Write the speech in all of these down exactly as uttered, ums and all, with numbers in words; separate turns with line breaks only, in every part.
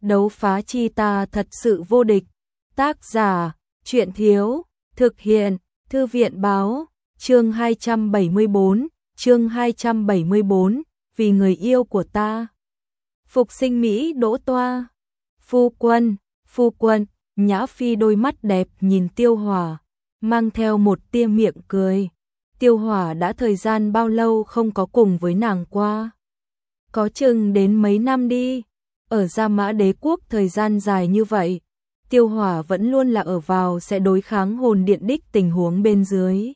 Đấu phá chi ta thật sự vô địch. Tác giả, Truyện Thiếu, thực hiện, Thư viện Báo, chương hai trăm bảy mươi bốn, chương hai trăm bảy mươi bốn, vì người yêu của ta. Phục sinh Mỹ đỗ toa. Phu quân, phu quân, Nhã Phi đôi mắt đẹp nhìn Tiêu Hỏa, mang theo một tia miệng cười. Tiêu Hỏa đã thời gian bao lâu không có cùng với nàng qua? Có chừng đến mấy năm đi. Ở Gia Mã Đế quốc thời gian dài như vậy, Tiêu Hỏa vẫn luôn là ở vào sẽ đối kháng hồn điện đích tình huống bên dưới.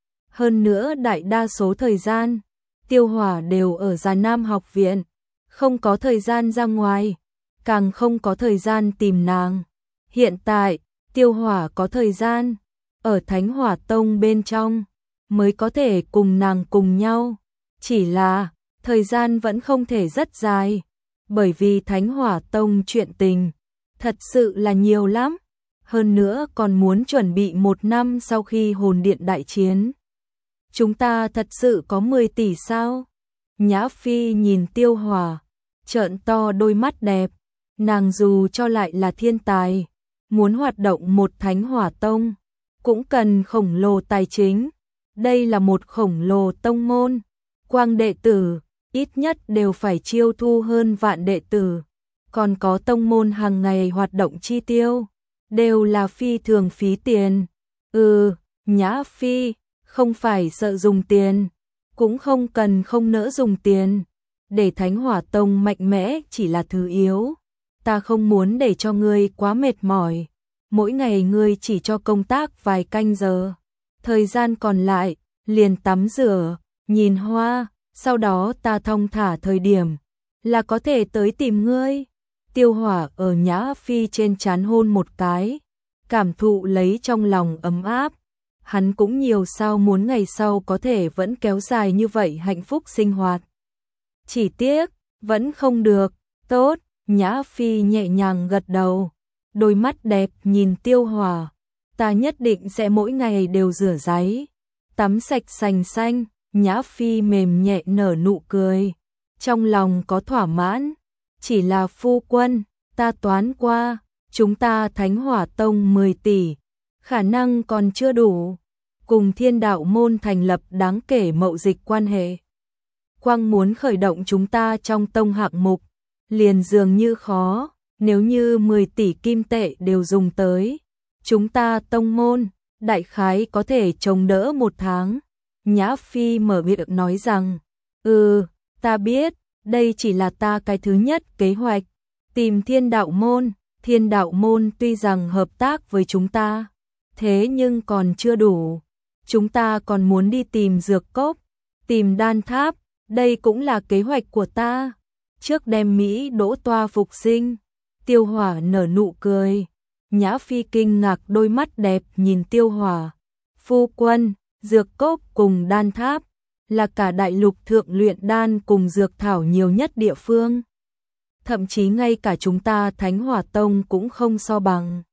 Hơn nữa đại đa số thời gian, Tiêu Hỏa đều ở Già Nam học viện, không có thời gian ra ngoài, càng không có thời gian tìm nàng. Hiện tại, Tiêu Hỏa có thời gian, ở Thánh Hỏa Tông bên trong, mới có thể cùng nàng cùng nhau. Chỉ là, thời gian vẫn không thể rất dài, bởi vì Thánh Hỏa Tông chuyện tình, thật sự là nhiều lắm. Hơn nữa còn muốn chuẩn bị một năm sau khi hồn điện đại chiến. Chúng ta thật sự có mười tỷ sao? Nhã Phi nhìn Tiêu Hỏa, trợn to đôi mắt đẹp. Nàng dù cho lại là thiên tài, muốn hoạt động một Thánh Hỏa Tông, cũng cần khổng lồ tài chính. Đây là một khổng lồ tông môn, quang đệ tử, ít nhất đều phải chiêu thu hơn vạn đệ tử. Còn có tông môn hàng ngày hoạt động chi tiêu, đều là phi thường phí tiền. Ừ, Nhã Phi, không phải sợ dùng tiền, cũng không cần không nỡ dùng tiền. Để Thánh Hỏa Tông mạnh mẽ chỉ là thứ yếu. Ta không muốn để cho ngươi quá mệt mỏi. Mỗi ngày ngươi chỉ cho công tác vài canh giờ. Thời gian còn lại, liền tắm rửa, nhìn hoa, sau đó ta thong thả thời điểm, là có thể tới tìm ngươi. Tiêu Hỏa ở Nhã Phi trên trán hôn một cái, cảm thụ lấy trong lòng ấm áp. Hắn cũng nhiều sao muốn ngày sau có thể vẫn kéo dài như vậy hạnh phúc sinh hoạt. Chỉ tiếc, vẫn không được. Tốt, Nhã Phi nhẹ nhàng gật đầu, đôi mắt đẹp nhìn Tiêu Hỏa. Ta nhất định sẽ mỗi ngày đều rửa ráy, tắm sạch sành xanh. Nhã Phi mềm nhẹ nở nụ cười, trong lòng có thỏa mãn. Chỉ là phu quân, ta toán qua, chúng ta Thánh Hỏa Tông mười tỷ, khả năng còn chưa đủ. Cùng Thiên Đạo môn thành lập đáng kể mậu dịch quan hệ. Quang muốn khởi động chúng ta trong tông hạng mục, liền dường như khó. Nếu như mười tỷ kim tệ đều dùng tới, chúng ta tông môn, đại khái có thể chống đỡ một tháng. Nhã Phi mở miệng nói rằng, ừ, ta biết, đây chỉ là ta cái thứ nhất kế hoạch, tìm Thiên Đạo môn. Thiên Đạo môn tuy rằng hợp tác với chúng ta, thế nhưng còn chưa đủ. Chúng ta còn muốn đi tìm dược cốc, tìm đan tháp, đây cũng là kế hoạch của ta. Trước đem Mỹ đỗ toa phục sinh. Tiêu Hỏa nở nụ cười. Nhã Phi kinh ngạc đôi mắt đẹp nhìn Tiêu Hỏa. Phu quân, dược cốc cùng đan tháp là cả đại lục thượng luyện đan cùng dược thảo nhiều nhất địa phương. Thậm chí ngay cả chúng ta Thánh Hỏa Tông cũng không so bằng.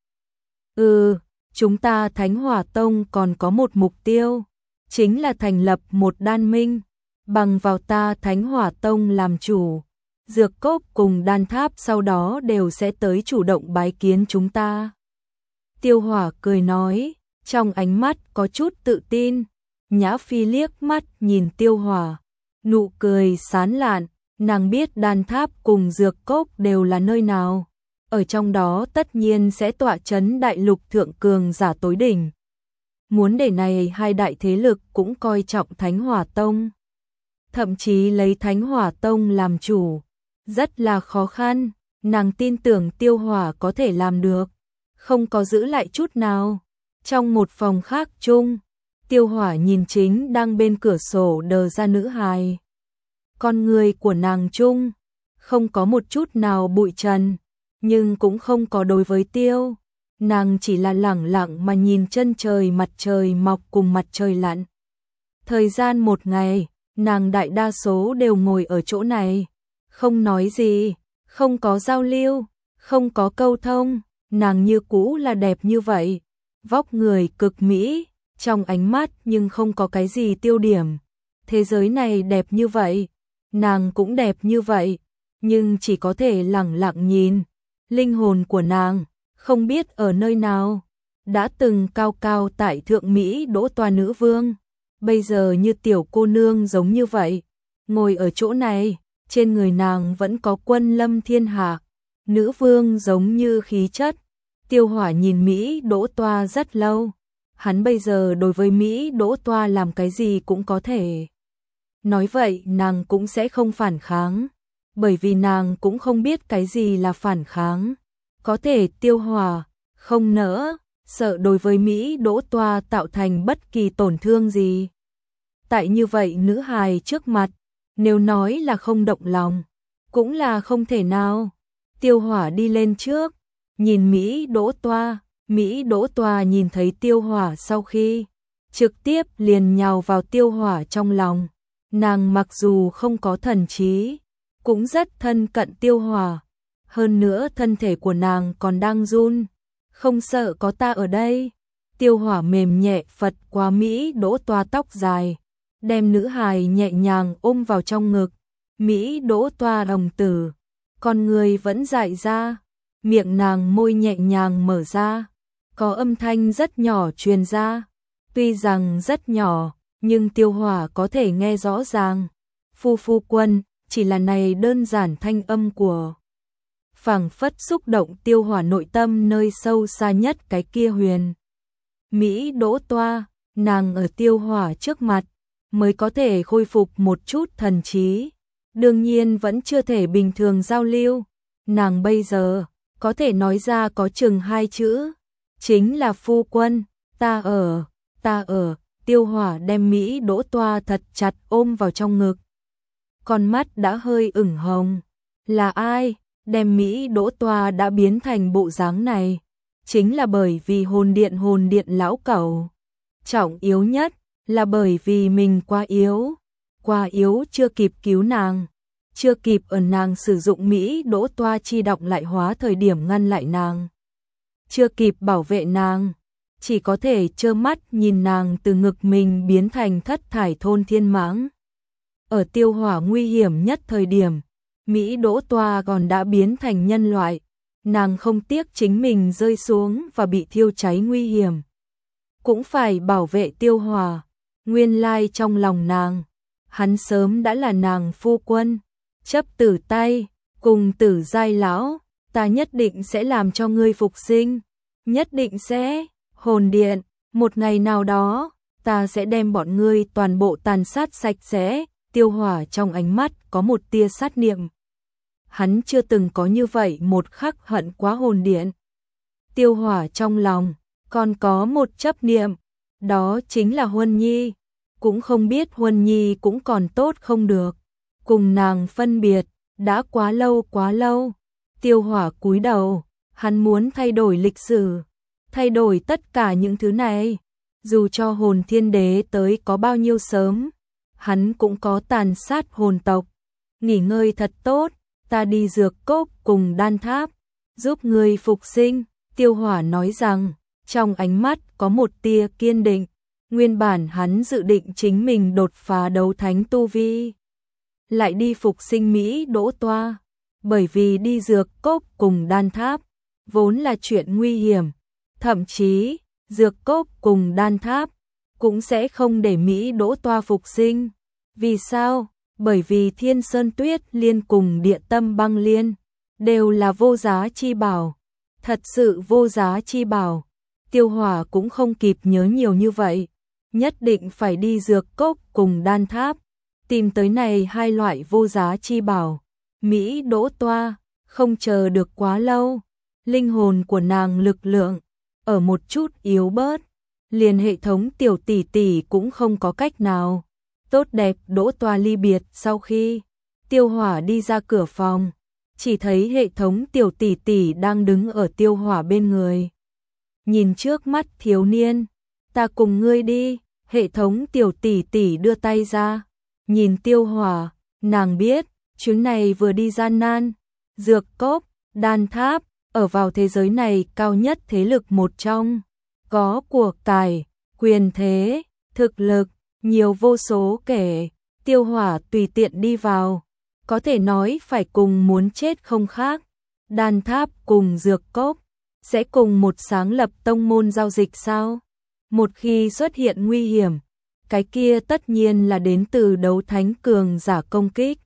Ừ, chúng ta Thánh Hỏa Tông còn có một mục tiêu, chính là thành lập một đan minh, bằng vào ta Thánh Hỏa Tông làm chủ. Dược cốc cùng đan tháp sau đó đều sẽ tới chủ động bái kiến chúng ta. Tiêu Hỏa cười nói, trong ánh mắt có chút tự tin. Nhã Phi liếc mắt nhìn Tiêu Hỏa, nụ cười sán lạn. Nàng biết đan tháp cùng dược cốc đều là nơi nào, ở trong đó tất nhiên sẽ tọa chấn đại lục thượng cường giả tối đỉnh. Muốn để này hai đại thế lực cũng coi trọng Thánh Hỏa Tông, thậm chí lấy Thánh Hỏa Tông làm chủ, rất là khó khăn. Nàng tin tưởng Tiêu Hỏa có thể làm được, không có giữ lại chút nào. Trong một phòng khác chung, Tiêu Hỏa nhìn chính đang bên cửa sổ đờ ra nữ hài. Con người của nàng chung, không có một chút nào bụi trần, nhưng cũng không có đối với Tiêu. Nàng chỉ là lẳng lặng mà nhìn chân trời, mặt trời mọc cùng mặt trời lặn. Thời gian một ngày, nàng đại đa số đều ngồi ở chỗ này, không nói gì, không có giao lưu, không có câu thông. Nàng như cũ là đẹp như vậy, vóc người cực mỹ, trong ánh mắt nhưng không có cái gì tiêu điểm. Thế giới này đẹp như vậy, nàng cũng đẹp như vậy, nhưng chỉ có thể lẳng lặng nhìn, Linh hồn của nàng, không biết ở nơi nào, đã từng cao cao tại thượng Mỹ Đỗ Toa nữ vương, bây giờ như tiểu cô nương giống như vậy, ngồi ở chỗ này, trên người nàng vẫn có quân lâm thiên hạ, nữ vương giống như khí chất. Tiêu Hỏa nhìn Mỹ Đỗ Toa rất lâu, hắn bây giờ đối với Mỹ Đỗ Toa làm cái gì cũng có thể. Nói vậy nàng cũng sẽ không phản kháng, bởi vì nàng cũng không biết cái gì là phản kháng. Có thể Tiêu Hỏa không nỡ, sợ đối với Mỹ Đỗ Toa tạo thành bất kỳ tổn thương gì. Tại như vậy nữ hài trước mặt, nếu nói là không động lòng, cũng là không thể nào. Tiêu Hỏa đi lên trước, nhìn Mỹ Đỗ Toa, Mỹ Đỗ Toa nhìn thấy Tiêu Hỏa sau khi, trực tiếp liền nhào vào Tiêu Hỏa trong lòng. Nàng mặc dù không có thần trí, cũng rất thân cận Tiêu Hỏa, hơn nữa thân thể của nàng còn đang run, không sợ có ta ở đây. Tiêu Hỏa mềm nhẹ phật qua Mỹ Đỗ Toa tóc dài, đem nữ hài nhẹ nhàng ôm vào trong ngực. Mỹ Đỗ Toa đồng tử, con người vẫn dại ra, miệng nàng môi nhẹ nhàng mở ra, có âm thanh rất nhỏ truyền ra, tuy rằng rất nhỏ, nhưng Tiêu Hỏa có thể nghe rõ ràng. Phu phu quân, chỉ là này đơn giản thanh âm của phảng phất xúc động Tiêu Hỏa nội tâm nơi sâu xa nhất cái kia huyền. Mỹ Đỗ Toa, nàng ở Tiêu Hỏa trước mặt, mới có thể khôi phục một chút thần trí. Đương nhiên vẫn chưa thể bình thường giao lưu. Nàng bây giờ, có thể nói ra có chừng hai chữ. Chính là phu quân, ta ở, ta ở. Tiêu Hỏa đem Mỹ Đỗ Toa thật chặt ôm vào trong ngực. Con mắt đã hơi ửng hồng. Là ai đem Mỹ Đỗ Toa đã biến thành bộ dáng này? Chính là bởi vì hồn điện hồn điện lão cẩu. Trọng yếu nhất là bởi vì mình quá yếu. Quá yếu chưa kịp cứu nàng. Chưa kịp ở nàng sử dụng Mỹ Đỗ Toa chi đọc lại hóa thời điểm ngăn lại nàng. Chưa kịp bảo vệ nàng. Chỉ có thể trơ mắt nhìn nàng từ ngực mình biến thành thất thải thôn thiên mãng. Ở Tiêu Hỏa nguy hiểm nhất thời điểm, Mỹ Đỗ Toa còn đã biến thành nhân loại. Nàng không tiếc chính mình rơi xuống và bị thiêu cháy nguy hiểm, cũng phải bảo vệ Tiêu Hỏa. Nguyên lai trong lòng nàng, hắn sớm đã là nàng phu quân. Chấp tử tay, cùng tử giai lão, ta nhất định sẽ làm cho ngươi phục sinh. Nhất định sẽ, hồn điện, một ngày nào đó, ta sẽ đem bọn ngươi toàn bộ tàn sát sạch sẽ. Tiêu Hỏa trong ánh mắt có một tia sát niệm. Hắn chưa từng có như vậy một khắc hận quá hồn điện. Tiêu Hỏa trong lòng, còn có một chấp niệm, đó chính là Huân Nhi. Cũng không biết Huân Nhi cũng còn tốt không được. Cùng nàng phân biệt, đã quá lâu quá lâu. Tiêu Hỏa cúi đầu, hắn muốn thay đổi lịch sử, thay đổi tất cả những thứ này. Dù cho hồn thiên đế tới có bao nhiêu sớm, hắn cũng có tàn sát hồn tộc. Nghỉ ngơi thật tốt, ta đi dược cốc cùng đan tháp, giúp ngươi phục sinh. Tiêu Hỏa nói rằng, trong ánh mắt có một tia kiên định. Nguyên bản hắn dự định chính mình đột phá đấu thánh tu vi, lại đi phục sinh Mỹ Đỗ Toa, bởi vì đi dược cốc cùng đan tháp vốn là chuyện nguy hiểm, thậm chí dược cốc cùng đan tháp cũng sẽ không để Mỹ Đỗ Toa phục sinh. Vì sao? Bởi vì Thiên Sơn Tuyết Liên cùng Địa Tâm Băng Liên đều là vô giá chi bảo, thật sự vô giá chi bảo. Tiêu Hỏa cũng không kịp nhớ nhiều như vậy, nhất định phải đi dược cốc cùng đan tháp, tìm tới này hai loại vô giá chi bảo. Mỹ Đỗ Toa không chờ được quá lâu, linh hồn của nàng lực lượng ở một chút yếu bớt, liền hệ thống tiểu tỷ tỷ cũng không có cách nào. Tốt đẹp Đỗ Toa ly biệt sau khi Tiêu Hỏa đi ra cửa phòng, chỉ thấy hệ thống tiểu tỷ tỷ đang đứng ở Tiêu Hỏa bên người. Nhìn trước mắt thiếu niên, ta cùng ngươi đi. Hệ thống tiểu tỷ tỷ đưa tay ra, nhìn Tiêu Hỏa, nàng biết, chuyến này vừa đi gian nan. Dược cốc, đan tháp, ở vào thế giới này cao nhất thế lực một trong, có của cải, quyền thế, thực lực, nhiều vô số kể. Tiêu Hỏa tùy tiện đi vào, có thể nói phải cùng muốn chết không khác. Đan tháp cùng dược cốc sẽ cùng một sáng lập tông môn giao dịch sao? Một khi xuất hiện nguy hiểm, cái kia tất nhiên là đến từ đấu thánh cường giả công kích.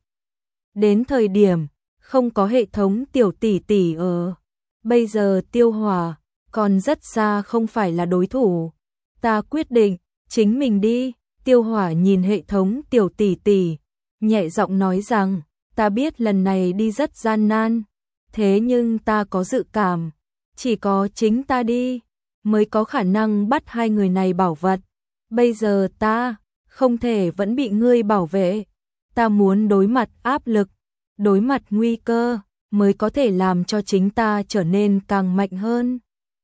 Đến thời điểm không có hệ thống tiểu tỷ tỷ ở, bây giờ Tiêu Hỏa còn rất xa không phải là đối thủ. Ta quyết định chính mình đi. Tiêu Hỏa nhìn hệ thống tiểu tỷ tỷ, nhẹ giọng nói rằng, ta biết lần này đi rất gian nan, thế nhưng ta có dự cảm, chỉ có chính ta đi mới có khả năng bắt hai người này bảo vật. Bây giờ ta không thể vẫn bị ngươi bảo vệ, ta muốn đối mặt áp lực, đối mặt nguy cơ, mới có thể làm cho chính ta trở nên càng mạnh hơn.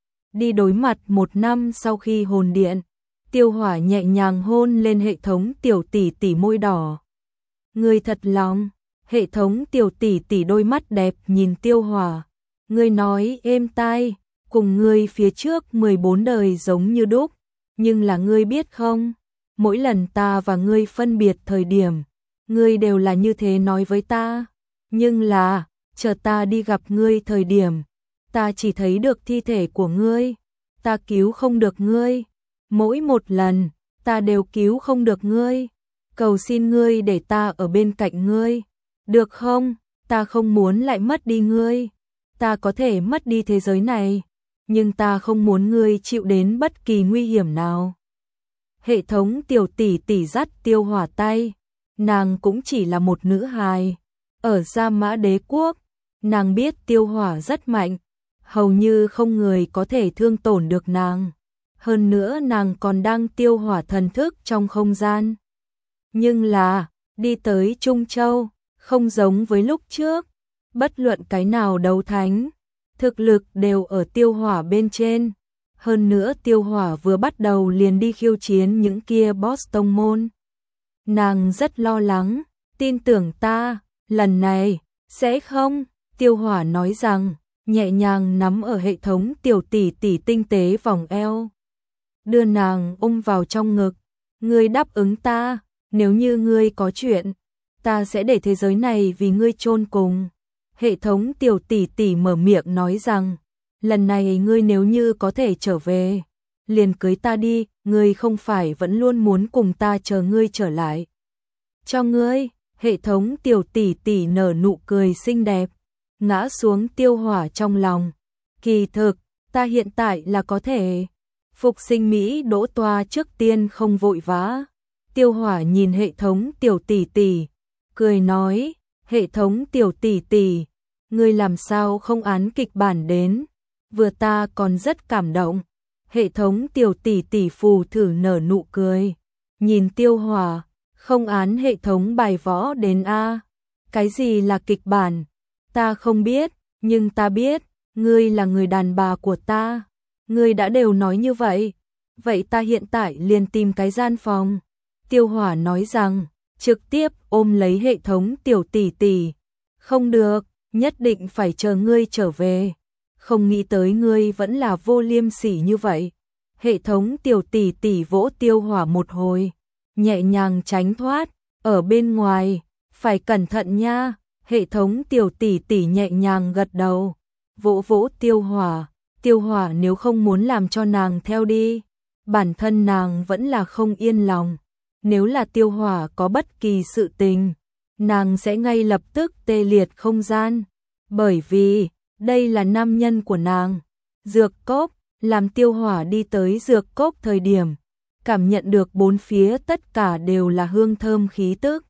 Đi đối mặt một năm sau khi hồn điện, Tiêu Hỏa nhẹ nhàng hôn lên hệ thống tiểu tỷ tỷ môi đỏ. Ngươi thật lòng. Hệ thống tiểu tỷ tỷ đôi mắt đẹp nhìn Tiêu Hỏa. Ngươi nói êm tai, cùng ngươi phía trước mười bốn đời giống như đúc, nhưng là ngươi biết không, mỗi lần ta và ngươi phân biệt thời điểm, ngươi đều là như thế nói với ta, nhưng là, chờ ta đi gặp ngươi thời điểm, ta chỉ thấy được thi thể của ngươi, ta cứu không được ngươi, mỗi một lần, ta đều cứu không được ngươi, cầu xin ngươi để ta ở bên cạnh ngươi, được không? Ta không muốn lại mất đi ngươi, ta có thể mất đi thế giới này, nhưng ta không muốn ngươi chịu đến bất kỳ nguy hiểm nào. Hệ thống tiểu tỷ tỷ dắt Tiêu Hỏa tay, nàng cũng chỉ là một nữ hài, ở Gia Mã Đế Quốc, nàng biết Tiêu Hỏa rất mạnh, hầu như không người có thể thương tổn được nàng, hơn nữa nàng còn đang tiêu hỏa thần thức trong không gian. Nhưng là, đi tới Trung Châu, không giống với lúc trước, bất luận cái nào đấu thánh, thực lực đều ở Tiêu Hỏa bên trên. Hơn nữa Tiêu Hỏa vừa bắt đầu liền đi khiêu chiến những kia boss tông môn. Nàng rất lo lắng, tin tưởng ta, lần này, sẽ không, Tiêu Hỏa nói rằng, nhẹ nhàng nắm ở hệ thống tiểu tỷ tỷ tinh tế vòng eo. Đưa nàng ôm vào trong ngực, ngươi đáp ứng ta, nếu như ngươi có chuyện, ta sẽ để thế giới này vì ngươi chôn cùng. Hệ thống tiểu tỷ tỷ mở miệng nói rằng, lần này ngươi nếu như có thể trở về, liền cưới ta đi, ngươi không phải vẫn luôn muốn cùng ta chờ ngươi trở lại. Cho ngươi, hệ thống tiểu tỷ tỷ nở nụ cười xinh đẹp, ngã xuống Tiêu Hỏa trong lòng. Kỳ thực, ta hiện tại là có thể. Phục sinh Mỹ Đỗ Toa trước tiên không vội vã. Tiêu Hỏa nhìn hệ thống tiểu tỷ tỷ, cười nói, hệ thống tiểu tỷ tỷ, ngươi làm sao không án kịch bản đến, vừa ta còn rất cảm động. Hệ thống tiểu tỷ tỷ phù thử nở nụ cười, nhìn Tiêu Hỏa, không án hệ thống bài võ đến a. Cái gì là kịch bản? Ta không biết, nhưng ta biết, ngươi là người đàn bà của ta. Ngươi đã đều nói như vậy, vậy ta hiện tại liền tìm cái gian phòng. Tiêu Hỏa nói rằng, trực tiếp ôm lấy hệ thống tiểu tỷ tỷ. Không được, nhất định phải chờ ngươi trở về. Không nghĩ tới ngươi vẫn là vô liêm sỉ như vậy. Hệ thống tiểu tỷ tỷ vỗ Tiêu Hỏa một hồi, nhẹ nhàng tránh thoát, ở bên ngoài, phải cẩn thận nha. Hệ thống tiểu tỷ tỷ nhẹ nhàng gật đầu, vỗ vỗ Tiêu Hỏa. Tiêu Hỏa nếu không muốn làm cho nàng theo đi, bản thân nàng vẫn là không yên lòng. Nếu là Tiêu Hỏa có bất kỳ sự tình, nàng sẽ ngay lập tức tê liệt không gian. Bởi vì, đây là nam nhân của nàng. Dược cốc, làm Tiêu Hỏa đi tới dược cốc thời điểm, cảm nhận được bốn phía tất cả đều là hương thơm khí tức.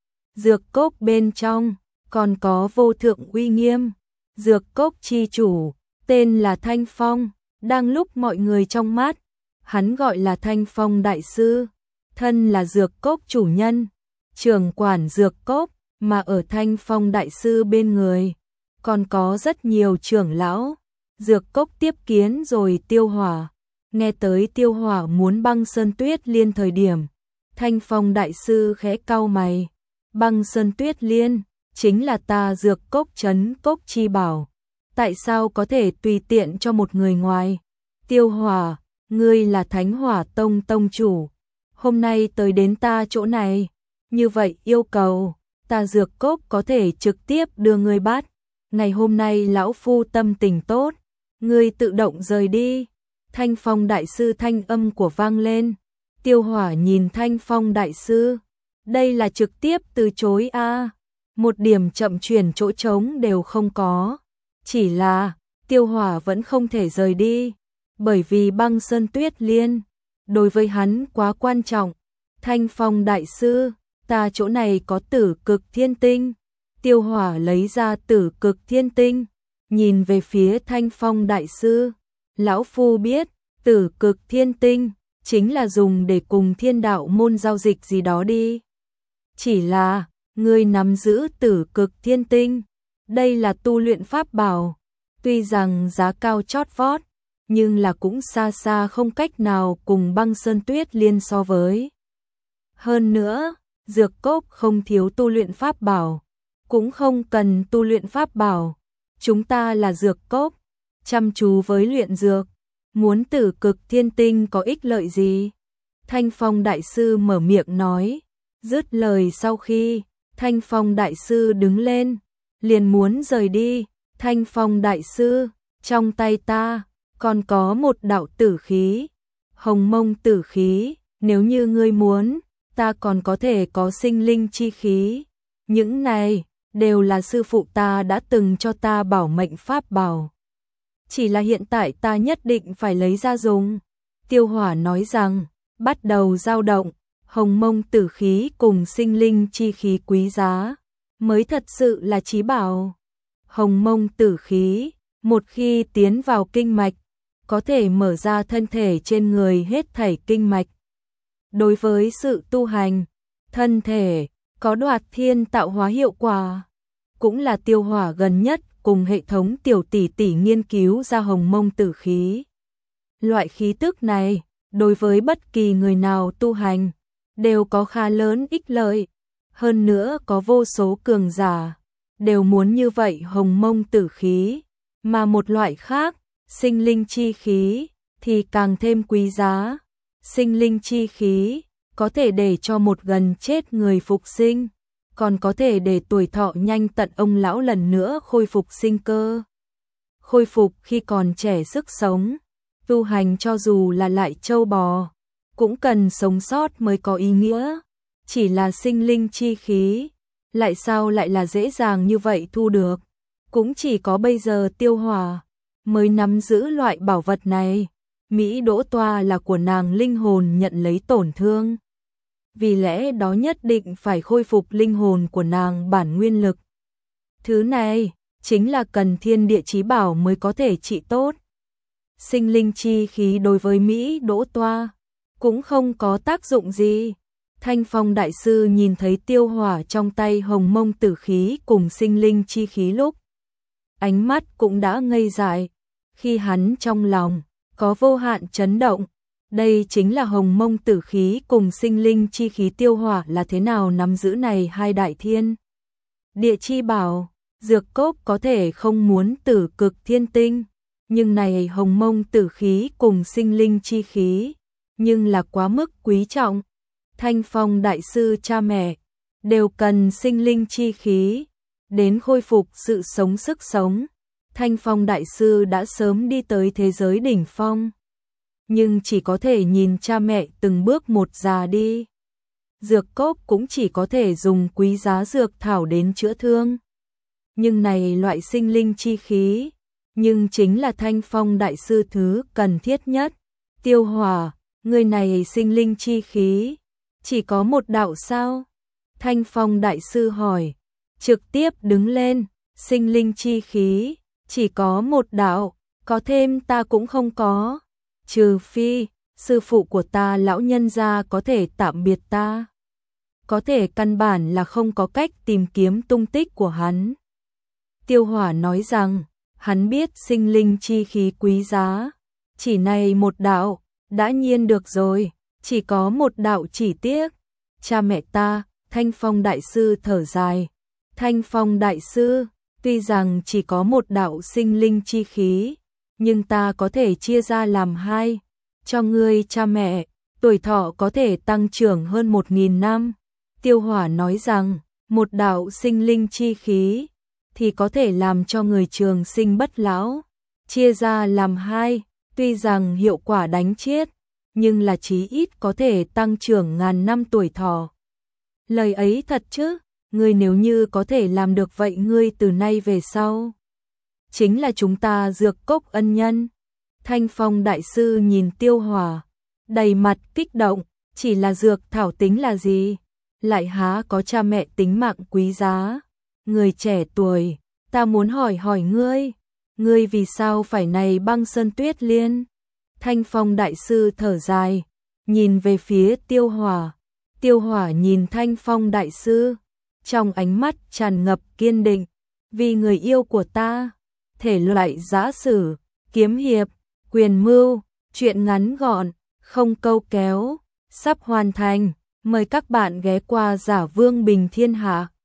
Dược cốc bên trong, còn có vô thượng uy nghiêm. Dược cốc chi chủ, tên là Thanh Phong, đang lúc mọi người trong mắt, hắn gọi là Thanh Phong đại sư, thân là dược cốc chủ nhân, trưởng quản dược cốc, mà ở Thanh Phong đại sư bên người, còn có rất nhiều trưởng lão. Dược cốc tiếp kiến rồi Tiêu Hỏa, nghe tới Tiêu Hỏa muốn băng sơn tuyết liên thời điểm, Thanh Phong đại sư khẽ cau mày, băng sơn tuyết liên, chính là ta dược cốc trấn cốc chi bảo. Tại sao có thể tùy tiện cho một người ngoài? Tiêu Hỏa, ngươi là Thánh Hỏa Tông tông chủ, hôm nay tới đến ta chỗ này, như vậy yêu cầu, ta dược cốc có thể trực tiếp đưa ngươi bắt. ngày hôm nay lão phu tâm tình tốt, ngươi tự động rời đi. Thanh Phong đại sư thanh âm của vang lên. Tiêu Hỏa nhìn Thanh Phong đại sư, đây là trực tiếp từ chối a, à. Một điểm chậm chuyển chỗ trống đều không có. Chỉ là Tiêu Hỏa vẫn không thể rời đi, bởi vì Băng Sơn Tuyết Liên đối với hắn quá quan trọng. Thanh Phong đại sư, ta chỗ này có Tử Cực Thiên Tinh. Tiêu Hỏa lấy ra Tử Cực Thiên Tinh, nhìn về phía Thanh Phong đại sư. Lão phu biết, Tử Cực Thiên Tinh chính là dùng để cùng Thiên Đạo môn giao dịch gì đó đi. Chỉ là, ngươi nắm giữ Tử Cực Thiên Tinh, đây là tu luyện pháp bảo, tuy rằng giá cao chót vót, nhưng là cũng xa xa không cách nào cùng Băng Sơn Tuyết Liên so với. Hơn nữa, Dược Cốc không thiếu tu luyện pháp bảo, cũng không cần tu luyện pháp bảo. Chúng ta là Dược Cốc, chăm chú với luyện dược, muốn Tử Cực Thiên Tinh có ích lợi gì? Thanh Phong đại sư mở miệng nói. Dứt lời sau khi, Thanh Phong đại sư đứng lên, liền muốn rời đi. Thanh Phong đại sư, trong tay ta còn có một đạo tử khí, hồng mông tử khí, nếu như ngươi muốn, ta còn có thể có sinh linh chi khí. Những này đều là sư phụ ta đã từng cho ta bảo mệnh pháp bảo. Chỉ là hiện tại ta nhất định phải lấy ra dùng. Tiêu Hỏa nói rằng, bắt đầu dao động, hồng mông tử khí cùng sinh linh chi khí quý giá, mới thật sự là chí bảo. Hồng mông tử khí, một khi tiến vào kinh mạch, có thể mở ra thân thể trên người hết thảy kinh mạch. Đối với sự tu hành, thân thể có đoạt thiên tạo hóa hiệu quả, cũng là Tiêu Hỏa gần nhất cùng hệ thống tiểu tỷ tỷ nghiên cứu ra hồng mông tử khí. Loại khí tức này, đối với bất kỳ người nào tu hành, đều có khá lớn ích lợi. Hơn nữa có vô số cường giả, đều muốn như vậy hồng mông tử khí. Mà một loại khác, sinh linh chi khí, thì càng thêm quý giá. Sinh linh chi khí, có thể để cho một gần chết người phục sinh, còn có thể để tuổi thọ nhanh tận ông lão lần nữa khôi phục sinh cơ. Khôi phục khi còn trẻ sức sống, tu hành cho dù là lại trâu bò, cũng cần sống sót mới có ý nghĩa. Chỉ là sinh linh chi khí, lại sao lại là dễ dàng như vậy thu được. Cũng chỉ có bây giờ Tiêu Hỏa mới nắm giữ loại bảo vật này. Mỹ Đỗ Toa là của nàng linh hồn nhận lấy tổn thương, vì lẽ đó nhất định phải khôi phục linh hồn của nàng bản nguyên lực. Thứ này chính là cần thiên địa chí bảo mới có thể trị tốt. Sinh linh chi khí đối với Mỹ Đỗ Toa cũng không có tác dụng gì. Thanh Phong đại sư nhìn thấy Tiêu Hỏa trong tay hồng mông tử khí cùng sinh linh chi khí lúc, ánh mắt cũng đã ngây dại. Khi hắn trong lòng có vô hạn chấn động, đây chính là hồng mông tử khí cùng sinh linh chi khí. Tiêu Hỏa là thế nào nắm giữ này hai đại thiên địa chi bảo? Dược Cốc có thể không muốn Tử Cực Thiên Tinh, nhưng này hồng mông tử khí cùng sinh linh chi khí, nhưng là quá mức quý trọng. Thanh Phong đại sư cha mẹ đều cần sinh linh chi khí đến khôi phục sự sống sức sống. Thanh Phong đại sư đã sớm đi tới thế giới đỉnh phong, nhưng chỉ có thể nhìn cha mẹ từng bước một già đi. Dược Cốc cũng chỉ có thể dùng quý giá dược thảo đến chữa thương. Nhưng này loại sinh linh chi khí, nhưng chính là Thanh Phong đại sư thứ cần thiết nhất. Tiêu Hỏa, người này sinh linh chi khí chỉ có một đạo sao? Thanh Phong đại sư hỏi. Trực tiếp đứng lên, sinh linh chi khí chỉ có một đạo, có thêm ta cũng không có. Trừ phi, sư phụ của ta lão nhân gia có thể tạm biệt ta. Có thể căn bản là không có cách tìm kiếm tung tích của hắn. Tiêu Hỏa nói rằng, hắn biết sinh linh chi khí quý giá, chỉ này một đạo, đã nhiên được rồi, chỉ có một đạo chỉ tiếc. Cha mẹ ta, Thanh Phong đại sư thở dài. Thanh Phong đại sư, tuy rằng chỉ có một đạo sinh linh chi khí, nhưng ta có thể chia ra làm hai, cho ngươi cha mẹ, tuổi thọ có thể tăng trưởng hơn một nghìn năm. Tiêu Hỏa nói rằng, một đạo sinh linh chi khí, thì có thể làm cho người trường sinh bất lão. Chia ra làm hai, tuy rằng hiệu quả đánh chết, nhưng là chí ít có thể tăng trưởng ngàn năm tuổi thọ. Lời ấy thật chứ, ngươi nếu như có thể làm được vậy ngươi từ nay về sau chính là chúng ta Dược Cốc ân nhân. Thanh Phong đại sư nhìn Tiêu Hỏa, đầy mặt kích động, chỉ là dược thảo tính là gì? Lại há có cha mẹ tính mạng quý giá. Người trẻ tuổi, ta muốn hỏi hỏi ngươi, ngươi vì sao phải này Băng Sơn Tuyết Liên? Thanh Phong đại sư thở dài, nhìn về phía Tiêu Hỏa. Tiêu Hỏa nhìn Thanh Phong đại sư, trong ánh mắt tràn ngập kiên định, vì người yêu của ta. Thể loại giã sử, kiếm hiệp, quyền mưu, truyện ngắn gọn, không câu kéo, sắp hoàn thành. Mời các bạn ghé qua Giả Vương Bình Thiên Hạ.